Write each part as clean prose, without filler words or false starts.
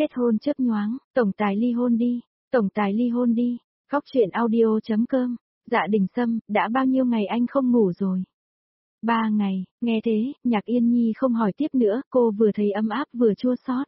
Kết hôn chớp nhoáng, tổng tài ly hôn đi, tổng tài ly hôn đi. Góc truyện audio.com. Dạ Đình Sâm, đã bao nhiêu ngày anh không ngủ rồi? 3 ngày, nghe thế, Nhạc Yên Nhi không hỏi tiếp nữa, cô vừa thấy ấm áp vừa chua xót.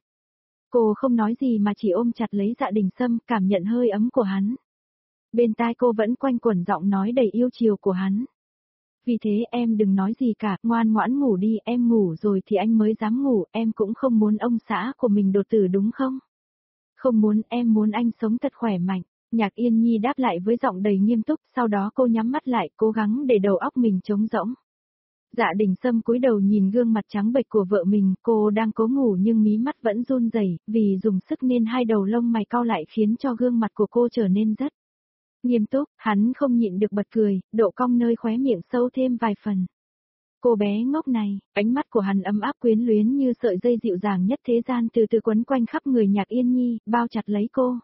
Cô không nói gì mà chỉ ôm chặt lấy Dạ Đình Sâm, cảm nhận hơi ấm của hắn. Bên tai cô vẫn quanh quẩn giọng nói đầy yêu chiều của hắn. Vì thế em đừng nói gì cả, ngoan ngoãn ngủ đi, em ngủ rồi thì anh mới dám ngủ, em cũng không muốn ông xã của mình đột tử đúng không? Không muốn, em muốn anh sống thật khỏe mạnh. Nhạc Yên Nhi đáp lại với giọng đầy nghiêm túc, sau đó cô nhắm mắt lại, cố gắng để đầu óc mình trống rỗng. Dạ Đình Sâm cúi đầu nhìn gương mặt trắng bệch của vợ mình, cô đang cố ngủ nhưng mí mắt vẫn run rẩy, vì dùng sức nên hai đầu lông mày cau lại khiến cho gương mặt của cô trở nên rất nghiêm túc. Hắn không nhịn được bật cười, độ cong nơi khóe miệng sâu thêm vài phần. Cô bé ngốc này, ánh mắt của hắn ấm áp quyến luyến như sợi dây dịu dàng nhất thế gian từ từ quấn quanh khắp người Nhạc Yên Nhi, bao chặt lấy cô.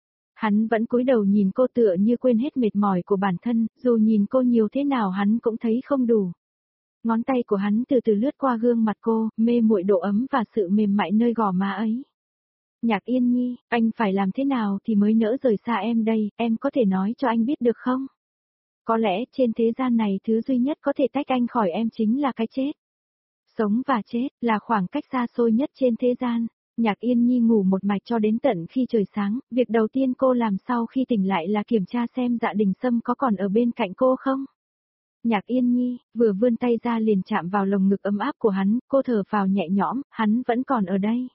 Hắn vẫn cúi đầu nhìn cô tựa như quên hết mệt mỏi của bản thân, dù nhìn cô nhiều thế nào hắn cũng thấy không đủ. Ngón tay của hắn từ từ lướt qua gương mặt cô, mê muội độ ấm và sự mềm mại nơi gò má ấy. Nhạc Yên Nhi, anh phải làm thế nào thì mới nỡ rời xa em đây, em có thể nói cho anh biết được không? Có lẽ trên thế gian này thứ duy nhất có thể tách anh khỏi em chính là cái chết. Sống và chết là khoảng cách xa xôi nhất trên thế gian. Nhạc Yên Nhi ngủ một mạch cho đến tận khi trời sáng, việc đầu tiên cô làm sau khi tỉnh lại là kiểm tra xem Dạ Đình Sâm có còn ở bên cạnh cô không. Nhạc Yên Nhi, vừa vươn tay ra liền chạm vào lồng ngực ấm áp của hắn, cô thở phào nhẹ nhõm, hắn vẫn còn ở đây.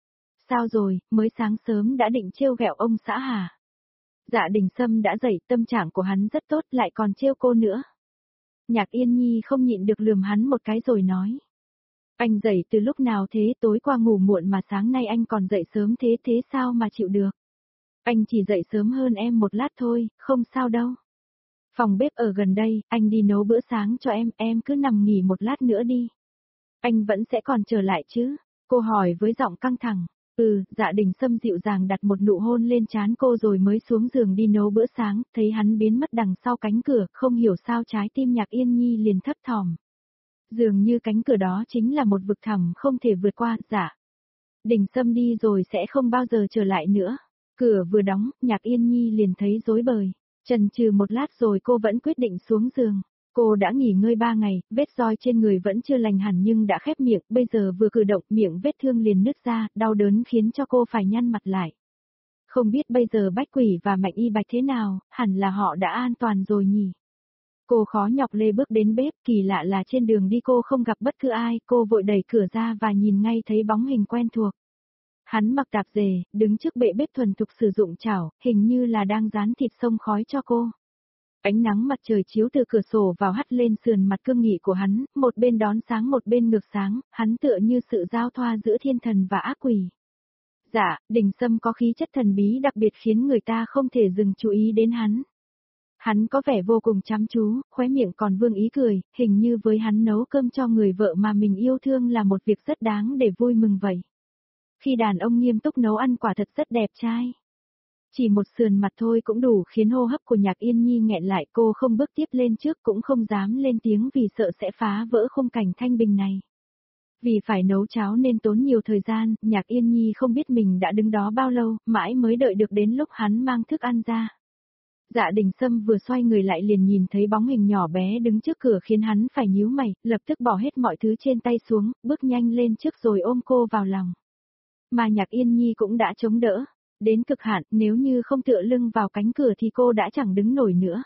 Sao rồi, mới sáng sớm đã định trêu ghẹo ông xã hả? Dạ Đình Sâm đã dậy, tâm trạng của hắn rất tốt, lại còn trêu cô nữa. Nhạc Yên Nhi không nhịn được lườm hắn một cái rồi nói. Anh dậy từ lúc nào thế, tối qua ngủ muộn mà sáng nay anh còn dậy sớm thế, thế sao mà chịu được? Anh chỉ dậy sớm hơn em một lát thôi, không sao đâu. Phòng bếp ở gần đây, anh đi nấu bữa sáng cho em cứ nằm nghỉ một lát nữa đi. Anh vẫn sẽ còn trở lại chứ? Cô hỏi với giọng căng thẳng. Dạ Đình Sâm dịu dàng đặt một nụ hôn lên trán cô rồi mới xuống giường đi nấu bữa sáng, thấy hắn biến mất đằng sau cánh cửa, không hiểu sao trái tim Nhạc Yên Nhi liền thấp thỏm. Dường như cánh cửa đó chính là một vực thẳm không thể vượt qua. Dạ Đình Sâm đi rồi sẽ không bao giờ trở lại nữa. Cửa vừa đóng, Nhạc Yên Nhi liền thấy rối bời. Chần chừ một lát rồi cô vẫn quyết định xuống giường. Cô đã nghỉ ngơi 3 ngày, vết roi trên người vẫn chưa lành hẳn nhưng đã khép miệng, bây giờ vừa cử động miệng vết thương liền nứt ra, đau đớn khiến cho cô phải nhăn mặt lại. Không biết bây giờ Bách Quỷ và Mạnh Y Bạch thế nào, hẳn là họ đã an toàn rồi nhỉ. Cô khó nhọc lê bước đến bếp, kỳ lạ là trên đường đi cô không gặp bất cứ ai, cô vội đẩy cửa ra và nhìn ngay thấy bóng hình quen thuộc. Hắn mặc tạp dề, đứng trước bệ bếp thuần thục sử dụng chảo, hình như là đang rán thịt xông khói cho cô. Ánh nắng mặt trời chiếu từ cửa sổ vào hắt lên sườn mặt cương nghị của hắn, một bên đón sáng một bên ngược sáng, hắn tựa như sự giao thoa giữa thiên thần và ác quỷ. Dạ, Đình Sâm có khí chất thần bí đặc biệt khiến người ta không thể dừng chú ý đến hắn. Hắn có vẻ vô cùng chăm chú, khóe miệng còn vương ý cười, hình như với hắn nấu cơm cho người vợ mà mình yêu thương là một việc rất đáng để vui mừng vậy. Khi đàn ông nghiêm túc nấu ăn quả thật rất đẹp trai. Chỉ một sườn mặt thôi cũng đủ khiến hô hấp của Nhạc Yên Nhi nghẹn lại, cô không bước tiếp lên trước cũng không dám lên tiếng vì sợ sẽ phá vỡ khung cảnh thanh bình này. Vì phải nấu cháo nên tốn nhiều thời gian, Nhạc Yên Nhi không biết mình đã đứng đó bao lâu, mãi mới đợi được đến lúc hắn mang thức ăn ra. Dạ Đình Sâm vừa xoay người lại liền nhìn thấy bóng hình nhỏ bé đứng trước cửa khiến hắn phải nhíu mày, lập tức bỏ hết mọi thứ trên tay xuống, bước nhanh lên trước rồi ôm cô vào lòng. Mà Nhạc Yên Nhi cũng đã chống đỡ. Đến cực hạn, nếu như không tựa lưng vào cánh cửa thì cô đã chẳng đứng nổi nữa.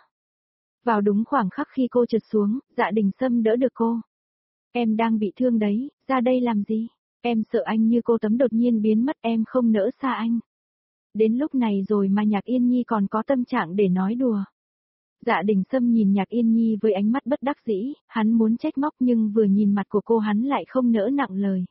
Vào đúng khoảng khắc khi cô trượt xuống, Dạ Đình Sâm đỡ được cô. Em đang bị thương đấy, ra đây làm gì? Em sợ anh như cô tấm đột nhiên biến mất, em không nỡ xa anh. Đến lúc này rồi mà Nhạc Yên Nhi còn có tâm trạng để nói đùa. Dạ Đình Sâm nhìn Nhạc Yên Nhi với ánh mắt bất đắc dĩ, hắn muốn trách móc nhưng vừa nhìn mặt của cô hắn lại không nỡ nặng lời.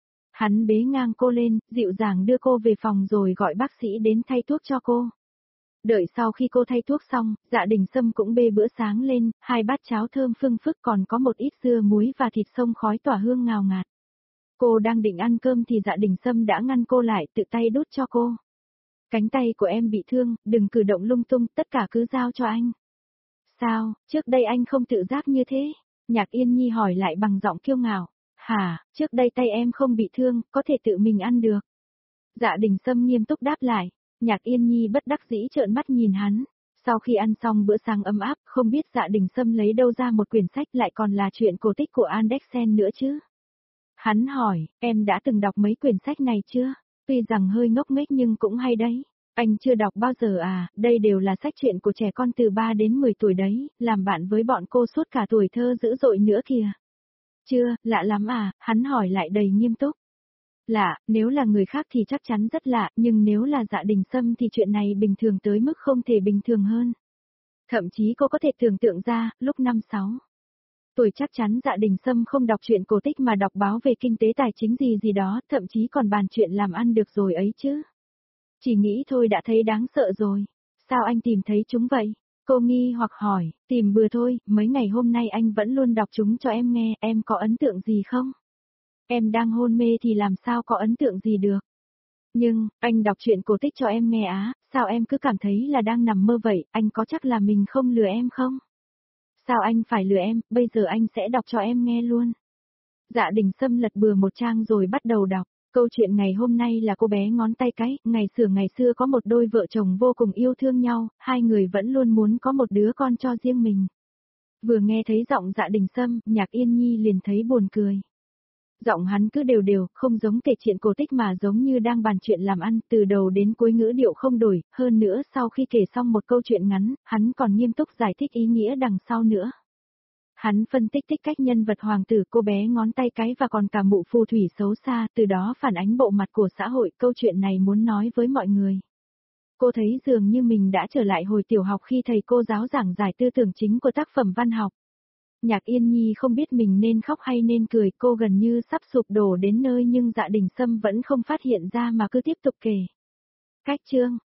Hắn bế ngang cô lên, dịu dàng đưa cô về phòng rồi gọi bác sĩ đến thay thuốc cho cô. Đợi sau khi cô thay thuốc xong, Dạ Đình Sâm cũng bê bữa sáng lên, 2 bát cháo thơm phưng phức còn có một ít dưa muối và thịt xông khói tỏa hương ngào ngạt. Cô đang định ăn cơm thì Dạ Đình Sâm đã ngăn cô lại, tự tay đút cho cô. Cánh tay của em bị thương, đừng cử động lung tung, tất cả cứ giao cho anh. Sao, trước đây anh không tự giác như thế? Nhạc Yên Nhi hỏi lại bằng giọng kiêu ngạo. Hả, trước đây tay em không bị thương, có thể tự mình ăn được. Dạ Đình Sâm nghiêm túc đáp lại. Nhạc Yên Nhi bất đắc dĩ trợn mắt nhìn hắn. Sau khi ăn xong bữa sáng ấm áp, không biết Dạ Đình Sâm lấy đâu ra một quyển sách lại còn là chuyện cổ tích của Andersen nữa chứ. Hắn hỏi, em đã từng đọc mấy quyển sách này chưa? Tuy rằng hơi ngốc nghếch nhưng cũng hay đấy. Anh chưa đọc bao giờ à, đây đều là sách truyện của trẻ con từ 3 đến 10 tuổi đấy, làm bạn với bọn cô suốt cả tuổi thơ dữ dội nữa kìa. Chưa, lạ lắm à, hắn hỏi lại đầy nghiêm túc. Lạ, nếu là người khác thì chắc chắn rất lạ, nhưng nếu là Dạ Đình Sâm thì chuyện này bình thường tới mức không thể bình thường hơn. Thậm chí cô có thể tưởng tượng ra, lúc 5-6 tuổi chắc chắn Dạ Đình Sâm không đọc truyện cổ tích mà đọc báo về kinh tế tài chính gì gì đó, thậm chí còn bàn chuyện làm ăn được rồi ấy chứ. Chỉ nghĩ thôi đã thấy đáng sợ rồi. Sao anh tìm thấy chúng vậy? Cô nghi hoặc hỏi, tìm bừa thôi, mấy ngày hôm nay anh vẫn luôn đọc chúng cho em nghe, em có ấn tượng gì không? Em đang hôn mê thì làm sao có ấn tượng gì được? Nhưng, anh đọc truyện cổ tích cho em nghe á, sao em cứ cảm thấy là đang nằm mơ vậy, anh có chắc là mình không lừa em không? Sao anh phải lừa em, bây giờ anh sẽ đọc cho em nghe luôn. Dạ Đình Sâm lật bừa một trang rồi bắt đầu đọc. Câu chuyện ngày hôm nay là cô bé ngón tay cái, ngày xưa có một đôi vợ chồng vô cùng yêu thương nhau, hai người vẫn luôn muốn có một đứa con cho riêng mình. Vừa nghe thấy giọng Dạ Đình Sâm, Nhạc Yên Nhi liền thấy buồn cười. Giọng hắn cứ đều đều, không giống kể chuyện cổ tích mà giống như đang bàn chuyện làm ăn, từ đầu đến cuối ngữ điệu không đổi, hơn nữa sau khi kể xong một câu chuyện ngắn, hắn còn nghiêm túc giải thích ý nghĩa đằng sau nữa. Hắn phân tích tích cách nhân vật hoàng tử, cô bé ngón tay cái và còn cả mụ phù thủy xấu xa, từ đó phản ánh bộ mặt của xã hội, câu chuyện này muốn nói với mọi người. Cô thấy dường như mình đã trở lại hồi tiểu học khi thầy cô giáo giảng giải tư tưởng chính của tác phẩm văn học. Nhạc Yên Nhi không biết mình nên khóc hay nên cười, cô gần như sắp sụp đổ đến nơi nhưng Dạ Đình Sâm vẫn không phát hiện ra mà cứ tiếp tục kể. Cách chương